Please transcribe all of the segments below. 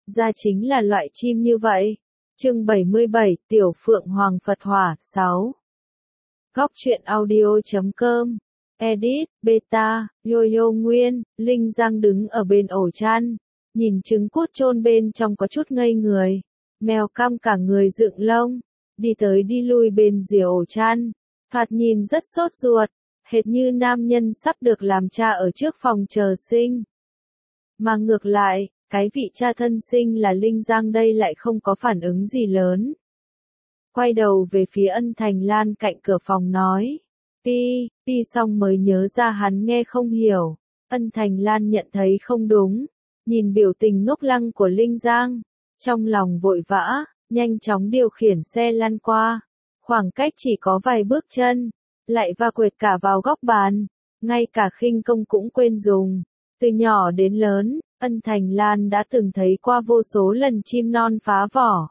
ra chính là loại chim như vậy. Chương 77, Tiểu Phượng Hoàng Phật Hỏa, 6. Góc truyện audio.com. Edit, Beta, Yo-Yo Nguyên, Linh Giang đứng ở bên ổ chăn, nhìn trứng cút chôn bên trong có chút ngây người. Mèo căm cả người dựng lông, đi tới đi lui bên rìa ổ chăn, thoạt nhìn rất sốt ruột, hệt như nam nhân sắp được làm cha ở trước phòng chờ sinh. Mà ngược lại, cái vị cha thân sinh là Linh Giang đây lại không có phản ứng gì lớn. Quay đầu về phía Ân Thành Lan cạnh cửa phòng nói. Pi xong mới nhớ ra hắn nghe không hiểu. Ân Thành Lan nhận thấy không đúng, nhìn biểu tình ngốc lăng của Linh Giang, trong lòng vội vã, nhanh chóng điều khiển xe lăn qua. Khoảng cách chỉ có vài bước chân, lại va quệt cả vào góc bàn, ngay cả khinh công cũng quên dùng. Từ nhỏ đến lớn, Ân Thành Lan đã từng thấy qua vô số lần chim non phá vỏ.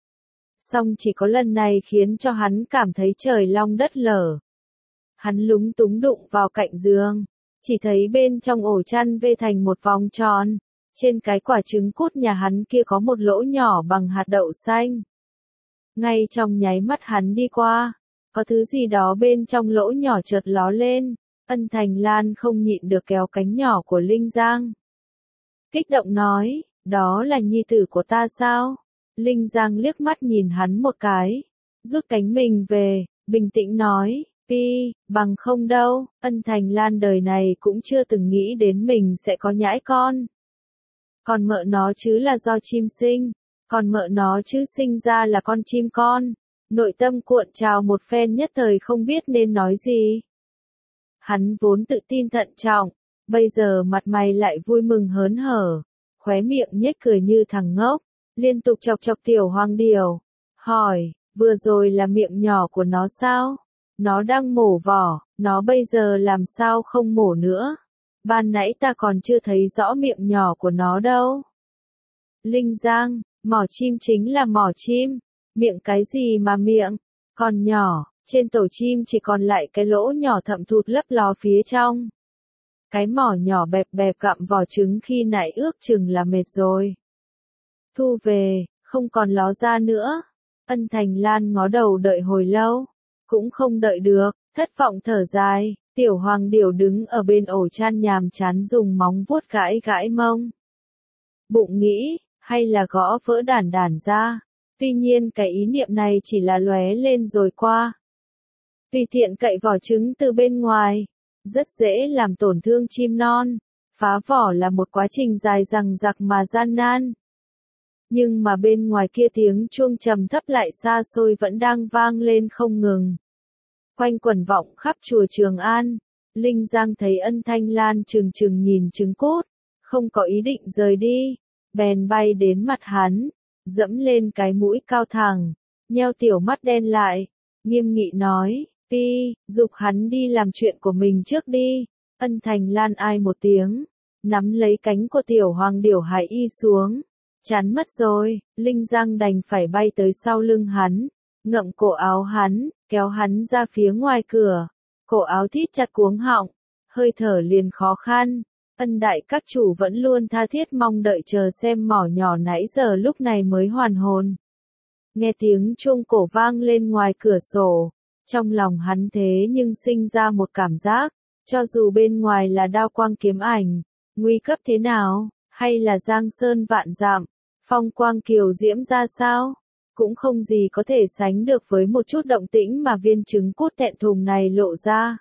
Song chỉ có lần này khiến cho hắn cảm thấy trời long đất lở. Hắn lúng túng đụng vào cạnh giường, chỉ thấy bên trong ổ chăn vê thành một vòng tròn, trên cái quả trứng cút nhà hắn kia có một lỗ nhỏ bằng hạt đậu xanh. Ngay trong nháy mắt hắn đi qua, có thứ gì đó bên trong lỗ nhỏ chợt ló lên, Ân Thành Lan không nhịn được kéo cánh nhỏ của Linh Giang. Kích động nói, đó là nhi tử của ta sao? Linh Giang liếc mắt nhìn hắn một cái, rút cánh mình về, bình tĩnh nói, bằng không đâu, Ân Thành Lan đời này cũng chưa từng nghĩ đến mình sẽ có nhãi con. Còn mợ nó chứ là do chim sinh, còn mợ nó chứ sinh ra là con chim con. Nội tâm cuộn trào một phen nhất thời không biết nên nói gì. Hắn vốn tự tin thận trọng, bây giờ mặt mày lại vui mừng hớn hở, khóe miệng nhếch cười như thằng ngốc, liên tục chọc chọc tiểu hoàng điểu, hỏi, vừa rồi là miệng nhỏ của nó sao? Nó đang mổ vỏ, nó bây giờ làm sao không mổ nữa? Ban nãy ta còn chưa thấy rõ miệng nhỏ của nó đâu. Linh Giang, mỏ chim chính là mỏ chim, miệng cái gì mà miệng, còn nhỏ, trên tổ chim chỉ còn lại cái lỗ nhỏ thậm thụt lấp ló phía trong. Cái mỏ nhỏ bẹp bẹp gặm vỏ trứng khi nãy ước chừng là mệt rồi. Thu về, không còn ló ra nữa. Ân Thành Lan ngó đầu đợi hồi lâu, cũng không đợi được, thất vọng thở dài. Tiểu Hoàng Điểu đứng ở bên ổ chăn nhàm chán dùng móng vuốt gãi gãi mông. Bụng nghĩ, hay là gõ vỡ đản đản ra. Tuy nhiên cái ý niệm này chỉ là lóe lên rồi qua. Vì tiện cậy vỏ trứng từ bên ngoài, rất dễ làm tổn thương chim non. Phá vỏ là một quá trình dài dằng dặc mà gian nan. Nhưng mà bên ngoài kia tiếng chuông trầm thấp lại xa xôi vẫn đang vang lên không ngừng. Quanh quẩn vọng khắp chùa Trường An, Linh Giang thấy Ân Thanh Lan trừng trừng nhìn trứng cút, không có ý định rời đi, bèn bay đến mặt hắn, dẫm lên cái mũi cao thẳng, nheo tiểu mắt đen lại, nghiêm nghị nói, giục hắn đi làm chuyện của mình trước đi. Ân Thành Lan ai một tiếng, nắm lấy cánh của tiểu hoàng điểu hải y xuống, chán mất rồi, Linh Giang đành phải bay tới sau lưng hắn, ngậm cổ áo hắn, kéo hắn ra phía ngoài cửa, cổ áo thít chặt cuống họng, hơi thở liền khó khăn. Ân đại các chủ vẫn luôn tha thiết mong đợi chờ xem mỏ nhỏ nãy giờ lúc này mới hoàn hồn. Nghe tiếng chuông cổ vang lên ngoài cửa sổ, trong lòng hắn thế nhưng sinh ra một cảm giác, cho dù bên ngoài là đao quang kiếm ảnh, nguy cấp thế nào, hay là giang sơn vạn dặm, phong quang kiều diễm ra sao, cũng không gì có thể sánh được với một chút động tĩnh mà viên trứng cút thẹn thùng này lộ ra.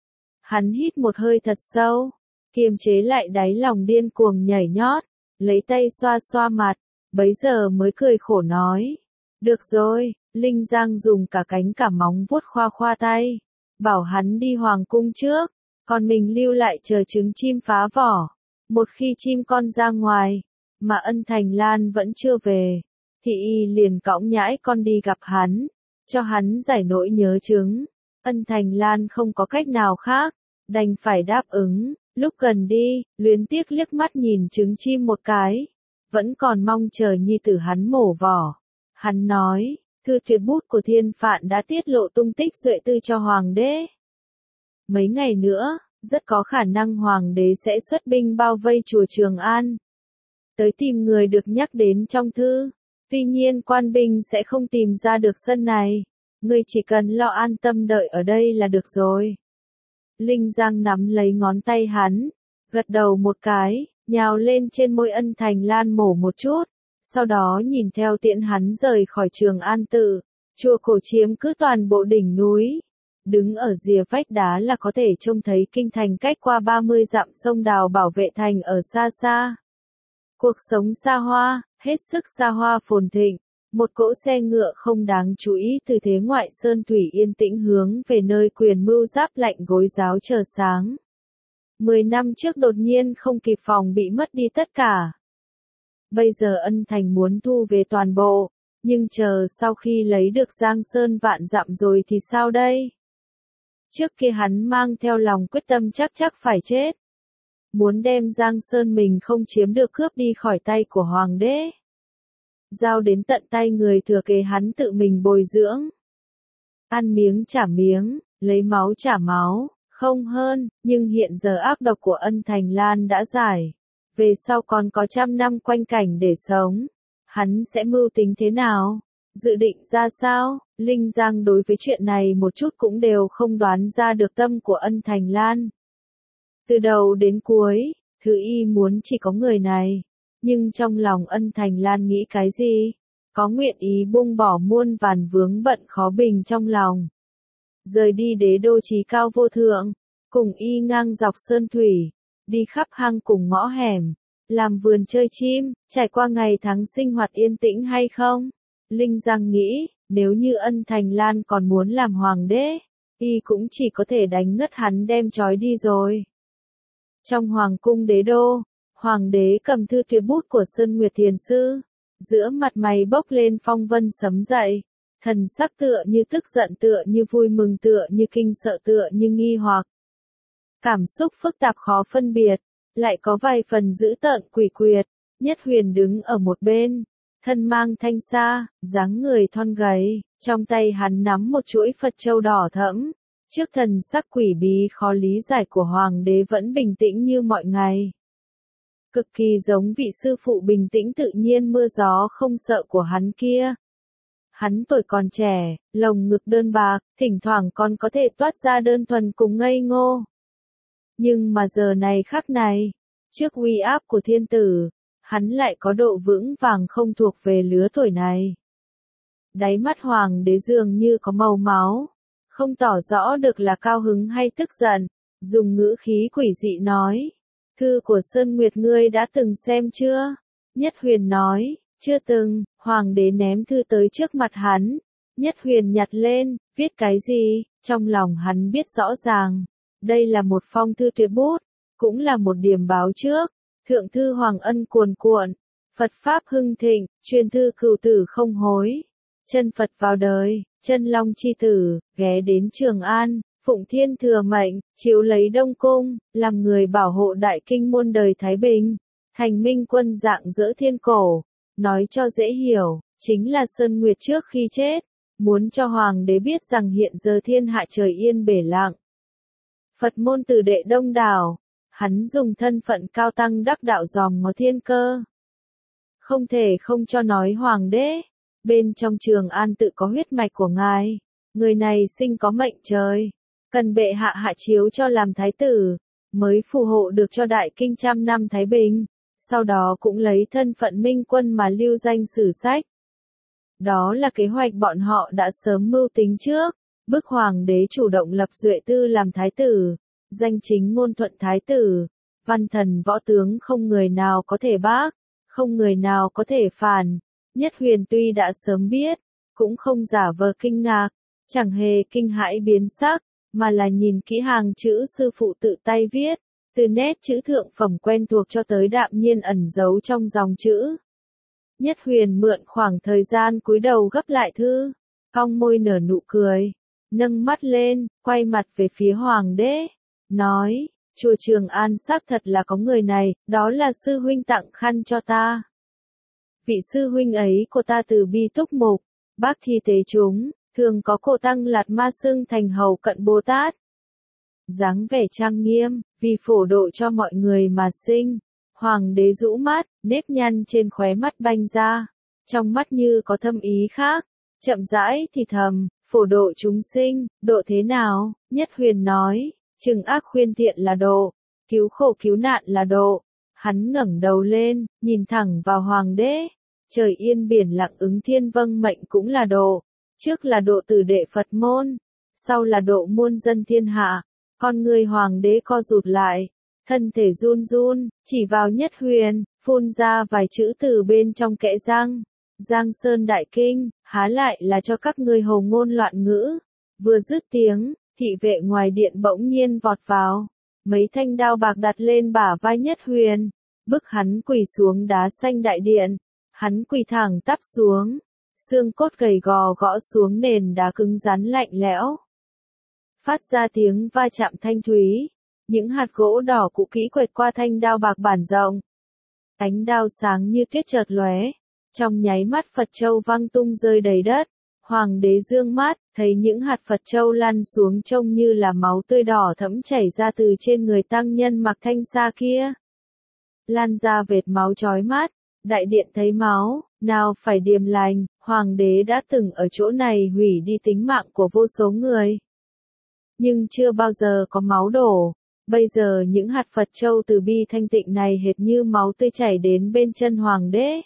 Hắn hít một hơi thật sâu, kiềm chế lại đáy lòng điên cuồng nhảy nhót, lấy tay xoa xoa mặt, bấy giờ mới cười khổ nói. Được rồi, Linh Giang dùng cả cánh cả móng vuốt khoa khoa tay, bảo hắn đi hoàng cung trước, còn mình lưu lại chờ trứng chim phá vỏ. Một khi chim con ra ngoài, mà Ân Thành Lan vẫn chưa về, thì y liền cõng nhãi con đi gặp hắn, cho hắn giải nỗi nhớ trứng. Ân Thành Lan không có cách nào khác, đành phải đáp ứng. Lúc gần đi, luyến tiếc liếc mắt nhìn trứng chim một cái, vẫn còn mong chờ nhi tử hắn mổ vỏ. Hắn nói, thư tuyệt bút của Thiên Phạn đã tiết lộ tung tích Duệ Tư cho Hoàng đế. Mấy ngày nữa, rất có khả năng Hoàng đế sẽ xuất binh bao vây chùa Trường An. tới tìm người được nhắc đến trong thư. Tuy nhiên quan binh sẽ không tìm ra được sân này. Ngươi chỉ cần lo an tâm đợi ở đây là được rồi. Linh Giang nắm lấy ngón tay hắn, gật đầu một cái, nhào lên trên môi Ân Thành Lan mổ một chút, sau đó nhìn theo tiễn hắn rời khỏi Trường An Tự. Chùa cổ chiếm cứ toàn bộ đỉnh núi. Đứng ở rìa vách đá là có thể trông thấy kinh thành cách qua 30 dặm sông Đào bảo vệ thành ở xa xa. Cuộc sống xa hoa, hết sức xa hoa phồn thịnh. Một cỗ xe ngựa không đáng chú ý từ thế ngoại sơn thủy yên tĩnh hướng về nơi Quyền Mưu giáp lạnh gối giáo chờ sáng. 10 năm trước đột nhiên không kịp phòng bị mất đi tất cả. Bây giờ Ân Thành muốn thu về toàn bộ, nhưng chờ sau khi lấy được Giang Sơn vạn dặm rồi thì sao đây? Trước kia hắn mang theo lòng quyết tâm chắc phải chết. Muốn đem Giang Sơn mình không chiếm được cướp đi khỏi tay của Hoàng đế. Giao đến tận tay người thừa kế hắn tự mình bồi dưỡng. Ăn miếng trả miếng, lấy máu trả máu, không hơn, nhưng hiện giờ ác độc của Ân Thành Lan đã giải. Về sau còn có 100 năm quanh cảnh để sống. Hắn sẽ mưu tính thế nào? Dự định ra sao? Linh Giang đối với chuyện này một chút cũng đều không đoán ra được tâm của Ân Thành Lan. Từ đầu đến cuối, thứ y muốn chỉ có người này. Nhưng trong lòng Ân Thành Lan nghĩ cái gì? Có nguyện ý buông bỏ muôn vàn vướng bận khó bình trong lòng. Rời đi đế đô chí cao vô thượng, cùng y ngang dọc sơn thủy, đi khắp hang cùng ngõ hẻm, làm vườn chơi chim, trải qua ngày tháng sinh hoạt yên tĩnh hay không? Linh Giang nghĩ, nếu như Ân Thành Lan còn muốn làm hoàng đế, y cũng chỉ có thể đánh ngất hắn đem trói đi rồi. Trong hoàng cung đế đô, hoàng đế cầm thư tuyệt bút của Sơn Nguyệt Thiền Sư, giữa mặt mày bốc lên phong vân sấm dậy, thần sắc tựa như tức giận tựa như vui mừng tựa như kinh sợ tựa như nghi hoặc. Cảm xúc phức tạp khó phân biệt, lại có vài phần dữ tợn quỷ quyệt. Nhất Huyền đứng ở một bên, thân mang thanh sa, dáng người thon gầy, trong tay hắn nắm một chuỗi Phật châu đỏ thẫm. Trước thần sắc quỷ bí khó lý giải của hoàng đế vẫn bình tĩnh như mọi ngày. Cực kỳ giống vị sư phụ bình tĩnh tự nhiên mưa gió không sợ của hắn kia. Hắn tuổi còn trẻ, lồng ngực đơn bạc, thỉnh thoảng còn có thể toát ra đơn thuần cùng ngây ngô. Nhưng mà giờ này khắc này, trước uy áp của thiên tử, hắn lại có độ vững vàng không thuộc về lứa tuổi này. Đáy mắt hoàng đế dường như có màu máu, không tỏ rõ được là cao hứng hay tức giận, dùng ngữ khí quỷ dị nói. Thư của Sơn Nguyệt ngươi đã từng xem chưa? Nhất Huyền nói, chưa từng. Hoàng đế ném thư tới trước mặt hắn. Nhất Huyền nhặt lên, viết cái gì? Trong lòng hắn biết rõ ràng. Đây là một phong thư tuyệt bút, cũng là một điểm báo trước. Thượng thư Hoàng ân cuồn cuộn, Phật Pháp hưng thịnh, truyền thư cửu tử không hối. Chân Phật vào đời, chân Long chi tử, ghé đến Trường An, phụng thiên thừa mệnh, chiếu lấy Đông Cung, làm người bảo hộ đại kinh muôn đời Thái Bình. Thành minh quân dạng dỡ thiên cổ, nói cho dễ hiểu, chính là Sơn Nguyệt trước khi chết, muốn cho hoàng đế biết rằng hiện giờ thiên hạ trời yên bể lặng. Phật môn tử đệ đông đảo, hắn dùng thân phận cao tăng đắc đạo dòm ngó thiên cơ. Không thể không cho nói hoàng đế, bên trong Trường An tự có huyết mạch của ngài, người này sinh có mệnh trời, cần bệ hạ hạ chiếu cho làm thái tử, mới phù hộ được cho đại kinh 100 năm Thái Bình, sau đó cũng lấy thân phận minh quân mà lưu danh sử sách. Đó là kế hoạch bọn họ đã sớm mưu tính trước, bức hoàng đế chủ động lập Duệ Tư làm thái tử, danh chính ngôn thuận thái tử, văn thần võ tướng không người nào có thể bác, không người nào có thể phản. Nhất Huyền tuy đã sớm biết, cũng không giả vờ kinh ngạc, chẳng hề kinh hãi biến sắc, mà là nhìn kỹ hàng chữ sư phụ tự tay viết, từ nét chữ thượng phẩm quen thuộc cho tới đạm nhiên ẩn giấu trong dòng chữ. Nhất Huyền mượn khoảng thời gian cúi đầu gấp lại thư, cong môi nở nụ cười, nâng mắt lên, quay mặt về phía hoàng đế, nói, chùa Trường An xác thật là có người này, đó là sư huynh tặng khăn cho ta. Vị sư huynh ấy của ta từ bi túc mục, bác thi tế chúng, thường có cổ tăng Lạt Ma xưng thành hầu cận Bồ Tát. Dáng vẻ trang nghiêm, vì phổ độ cho mọi người mà sinh. Hoàng đế rũ mắt, nếp nhăn trên khóe mắt banh ra, trong mắt như có thâm ý khác, chậm rãi thì thầm, phổ độ chúng sinh, độ thế nào? Nhất Huyền nói, trừng ác khuyên thiện là độ, cứu khổ cứu nạn là độ. Hắn ngẩng đầu lên, nhìn thẳng vào hoàng đế, trời yên biển lặng ứng thiên vâng mệnh cũng là độ, trước là độ tử đệ Phật môn, sau là độ muôn dân thiên hạ. Con người hoàng đế co rụt lại, thân thể run run, chỉ vào Nhất Huyền, phun ra vài chữ từ bên trong kẽ răng. Giang Sơn Đại Kinh, há lại là cho các ngươi hồ ngôn loạn ngữ. Vừa dứt tiếng, thị vệ ngoài điện bỗng nhiên vọt vào, mấy thanh đao bạc đặt lên bả vai Nhất Huyền, bức hắn quỳ xuống đá xanh đại điện. Hắn quỳ thẳng tắp xuống, xương cốt gầy gò gõ xuống nền đá cứng rắn lạnh lẽo, phát ra tiếng va chạm thanh thúy. Những hạt gỗ đỏ cũ kỹ quệt qua thanh đao bạc bản rộng. Ánh đao sáng như tuyết chợt lóe, trong nháy mắt Phật châu văng tung rơi đầy đất. Hoàng đế dương mắt, thấy những hạt Phật châu lăn xuống trông như là máu tươi đỏ thẫm chảy ra từ trên người tăng nhân mặc thanh sa kia. Lan ra vệt máu chói mắt, đại điện thấy máu, nào phải điềm lành, hoàng đế đã từng ở chỗ này hủy đi tính mạng của vô số người. Nhưng chưa bao giờ có máu đổ. Bây giờ những hạt Phật châu từ bi thanh tịnh này hệt như máu tươi chảy đến bên chân hoàng đế.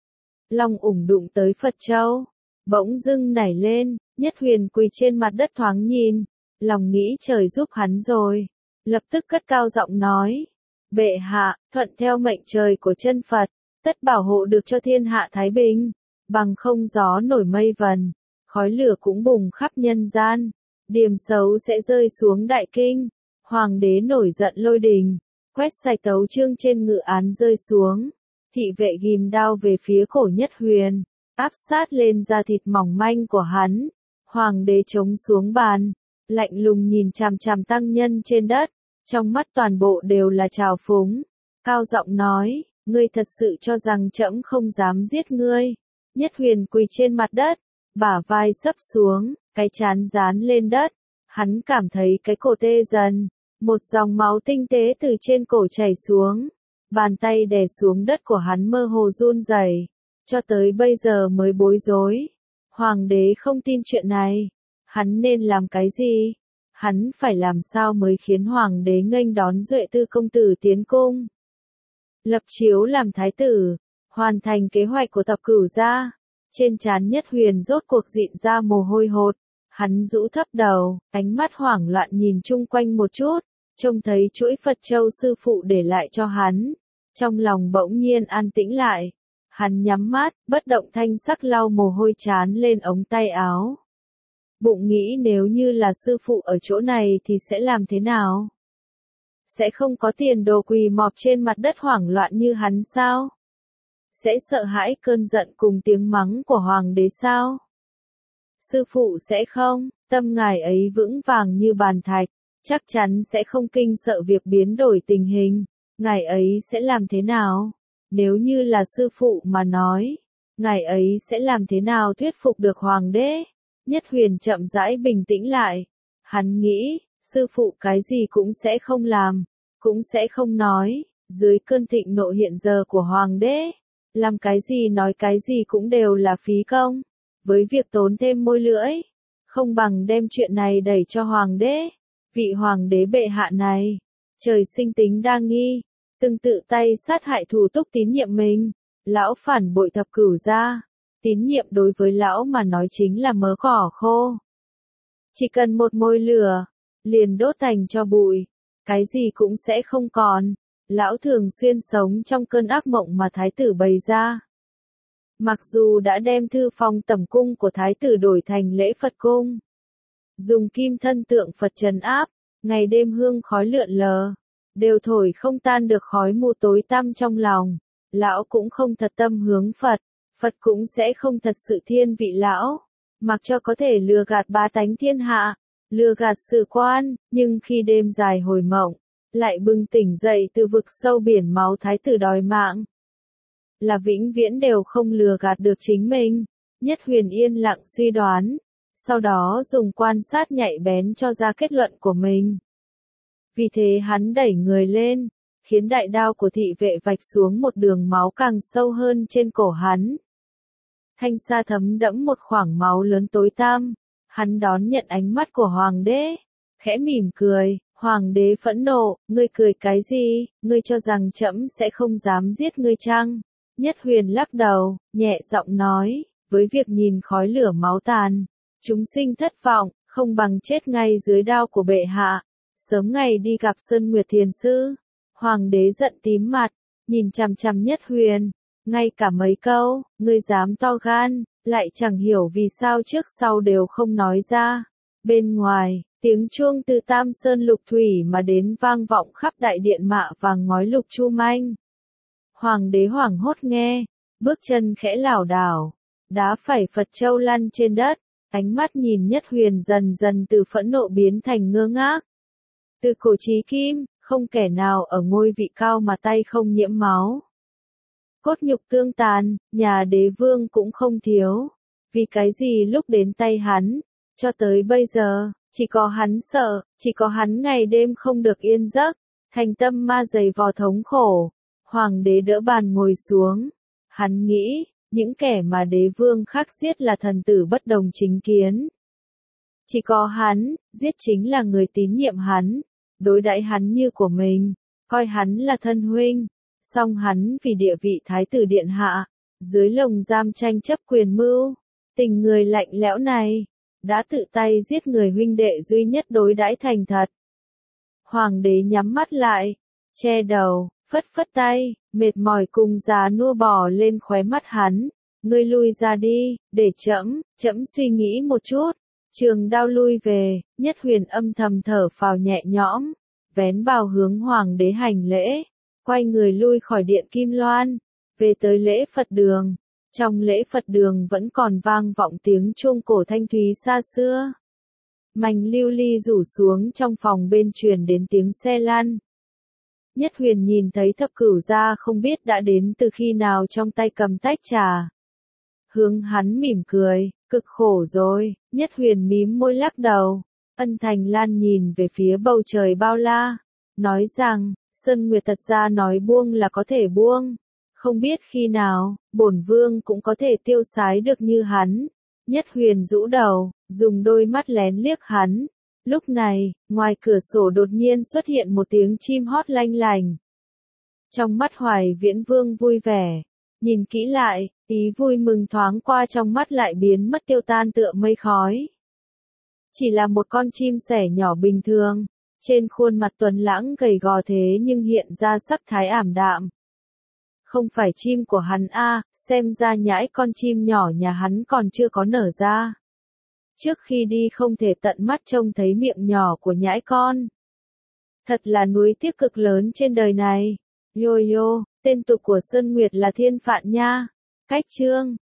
Long ủng đụng tới Phật châu, bỗng dưng nảy lên, Nhất Huyền quỳ trên mặt đất thoáng nhìn, lòng nghĩ trời giúp hắn rồi, lập tức cất cao giọng nói, bệ hạ, thuận theo mệnh trời của chân Phật, tất bảo hộ được cho thiên hạ thái bình, bằng không gió nổi mây vần, khói lửa cũng bùng khắp nhân gian, điềm xấu sẽ rơi xuống đại kinh. Hoàng đế nổi giận lôi đình, quét sạch tấu chương trên ngự án rơi xuống. Thị vệ ghim đao về phía cổ Nhất Huyền, áp sát lên da thịt mỏng manh của hắn. Hoàng đế chống xuống bàn, lạnh lùng nhìn chằm chằm tăng nhân trên đất, trong mắt toàn bộ đều là trào phúng. Cao giọng nói, ngươi thật sự cho rằng trẫm không dám giết ngươi. Nhất Huyền quỳ trên mặt đất, bả vai sấp xuống, cái trán dán lên đất. Hắn cảm thấy cái cổ tê dần. Một dòng máu tinh tế từ trên cổ chảy xuống, bàn tay đè xuống đất của hắn mơ hồ run rẩy, cho tới bây giờ mới bối rối. Hoàng đế không tin chuyện này, hắn nên làm cái gì? Hắn phải làm sao mới khiến hoàng đế nghênh đón Duệ Tư công tử tiến cung? Lập chiếu làm thái tử, hoàn thành kế hoạch của Tập Cửu gia. Trên trán Nhất Huyền rốt cuộc dịn ra mồ hôi hột. Hắn rũ thấp đầu, ánh mắt hoảng loạn nhìn chung quanh một chút, trông thấy chuỗi Phật châu sư phụ để lại cho hắn. Trong lòng bỗng nhiên an tĩnh lại. Hắn nhắm mắt, bất động thanh sắc lau mồ hôi trán lên ống tay áo. Bụng nghĩ nếu như là sư phụ ở chỗ này thì sẽ làm thế nào? Sẽ không có tiền đồ quỳ mọp trên mặt đất hoảng loạn như hắn sao? Sẽ sợ hãi cơn giận cùng tiếng mắng của hoàng đế sao? Sư phụ sẽ không, tâm ngài ấy vững vàng như bàn thạch, chắc chắn sẽ không kinh sợ việc biến đổi tình hình. Ngài ấy sẽ làm thế nào? Nếu như là sư phụ mà nói, ngài ấy sẽ làm thế nào thuyết phục được hoàng đế? Nhất Huyền chậm rãi bình tĩnh lại. Hắn nghĩ, sư phụ cái gì cũng sẽ không làm, cũng sẽ không nói. Dưới cơn thịnh nộ hiện giờ của hoàng đế, làm cái gì nói cái gì cũng đều là phí công. Với việc tốn thêm môi lưỡi, không bằng đem chuyện này đẩy cho hoàng đế. Vị hoàng đế bệ hạ này, trời sinh tính đa nghi, từng tự tay sát hại thủ túc tín nhiệm mình. Lão phản bội Thập Cửu gia, tín nhiệm đối với lão mà nói chính là mớ cỏ khô. Chỉ cần một mồi lửa, liền đốt thành cho bụi, cái gì cũng sẽ không còn. Lão thường xuyên sống trong cơn ác mộng mà thái tử bày ra. Mặc dù đã đem thư phòng tẩm cung của thái tử đổi thành lễ Phật cung, dùng kim thân tượng Phật trấn áp, ngày đêm hương khói lượn lờ, đều thổi không tan được khói mù tối tăm trong lòng. Lão cũng không thật tâm hướng Phật, Phật cũng sẽ không thật sự thiên vị lão, mặc cho có thể lừa gạt bá tánh thiên hạ, lừa gạt sử quan, nhưng khi đêm dài hồi mộng, lại bừng tỉnh dậy từ vực sâu biển máu thái tử đòi mạng. Là vĩnh viễn đều không lừa gạt được chính mình. Nhất Huyền yên lặng suy đoán, sau đó dùng quan sát nhạy bén cho ra kết luận của mình. Vì thế hắn đẩy người lên, khiến đại đao của thị vệ vạch xuống một đường máu càng sâu hơn trên cổ hắn. Thanh sa thấm đẫm một khoảng máu lớn tối tăm, hắn đón nhận ánh mắt của hoàng đế, khẽ mỉm cười. Hoàng đế phẫn nộ, ngươi cười cái gì, ngươi cho rằng trẫm sẽ không dám giết ngươi chăng? Nhất Huyền lắc đầu, nhẹ giọng nói, với việc nhìn khói lửa máu tàn, chúng sinh thất vọng, không bằng chết ngay dưới đao của bệ hạ, sớm ngày đi gặp Sơn Nguyệt Thiền Sư. Hoàng đế giận tím mặt, nhìn chằm chằm Nhất Huyền, ngay cả mấy câu, ngươi dám to gan, lại chẳng hiểu vì sao trước sau đều không nói ra. Bên ngoài, tiếng chuông từ Tam Sơn Lục Thủy mà đến vang vọng khắp đại điện Mạ Vàng Ngói Lục Chu Manh. Hoàng đế hoảng hốt nghe, bước chân khẽ lảo đảo, đá phải Phật châu lăn trên đất, ánh mắt nhìn Nhất Huyền dần dần từ phẫn nộ biến thành ngơ ngác. Từ cổ chí kim, không kẻ nào ở ngôi vị cao mà tay không nhiễm máu. Cốt nhục tương tàn, nhà đế vương cũng không thiếu. Vì cái gì lúc đến tay hắn, cho tới bây giờ, chỉ có hắn sợ, chỉ có hắn ngày đêm không được yên giấc, thành tâm ma dày vò thống khổ. Hoàng đế đỡ bàn ngồi xuống. Hắn nghĩ, những kẻ mà đế vương khác giết là thần tử bất đồng chính kiến. Chỉ có hắn, giết chính là người tín nhiệm hắn, đối đãi hắn như của mình, coi hắn là thân huynh. Song hắn vì địa vị thái tử điện hạ, dưới lồng giam tranh chấp quyền mưu, tình người lạnh lẽo này, đã tự tay giết người huynh đệ duy nhất đối đãi thành thật. Hoàng đế nhắm mắt lại, che đầu, phất phất tay, mệt mỏi cùng già nua bò lên khóe mắt hắn. Ngươi lui ra đi, để trẫm suy nghĩ một chút. Trường đao lui về, Nhất Huyền âm thầm thở phào nhẹ nhõm, vén bào hướng hoàng đế hành lễ, quay người lui khỏi điện Kim Loan, về tới lễ Phật đường. Trong lễ Phật đường vẫn còn vang vọng tiếng chuông cổ thanh thúy xa xưa. Mảnh lưu ly rủ xuống trong phòng bên truyền đến tiếng xe lăn. Nhất Huyền nhìn thấy Thập Cửu gia không biết đã đến từ khi nào trong tay cầm tách trà. Hướng hắn mỉm cười, cực khổ rồi. Nhất Huyền mím môi lắc đầu. Ân Thành Lan nhìn về phía bầu trời bao la, nói rằng, Sơn Nguyệt thật ra nói buông là có thể buông. Không biết khi nào, bổn vương cũng có thể tiêu sái được như hắn. Nhất Huyền rũ đầu, dùng đôi mắt lén liếc hắn. Lúc này, ngoài cửa sổ đột nhiên xuất hiện một tiếng chim hót lanh lành. Trong mắt Hoài Viễn Vương vui vẻ, nhìn kỹ lại, ý vui mừng thoáng qua trong mắt lại biến mất tiêu tan tựa mây khói. Chỉ là một con chim sẻ nhỏ bình thường, trên khuôn mặt tuấn lãng gầy gò thế nhưng hiện ra sắc thái ảm đạm. Không phải chim của hắn a, xem ra nhãi con chim nhỏ nhà hắn còn chưa có nở ra. Trước khi đi không thể tận mắt trông thấy miệng nhỏ của nhãi con. Thật là nuối tiếc cực lớn trên đời này. Yo yo, tên tục của Sơn Nguyệt là Thiên Phạn nha. Cách chương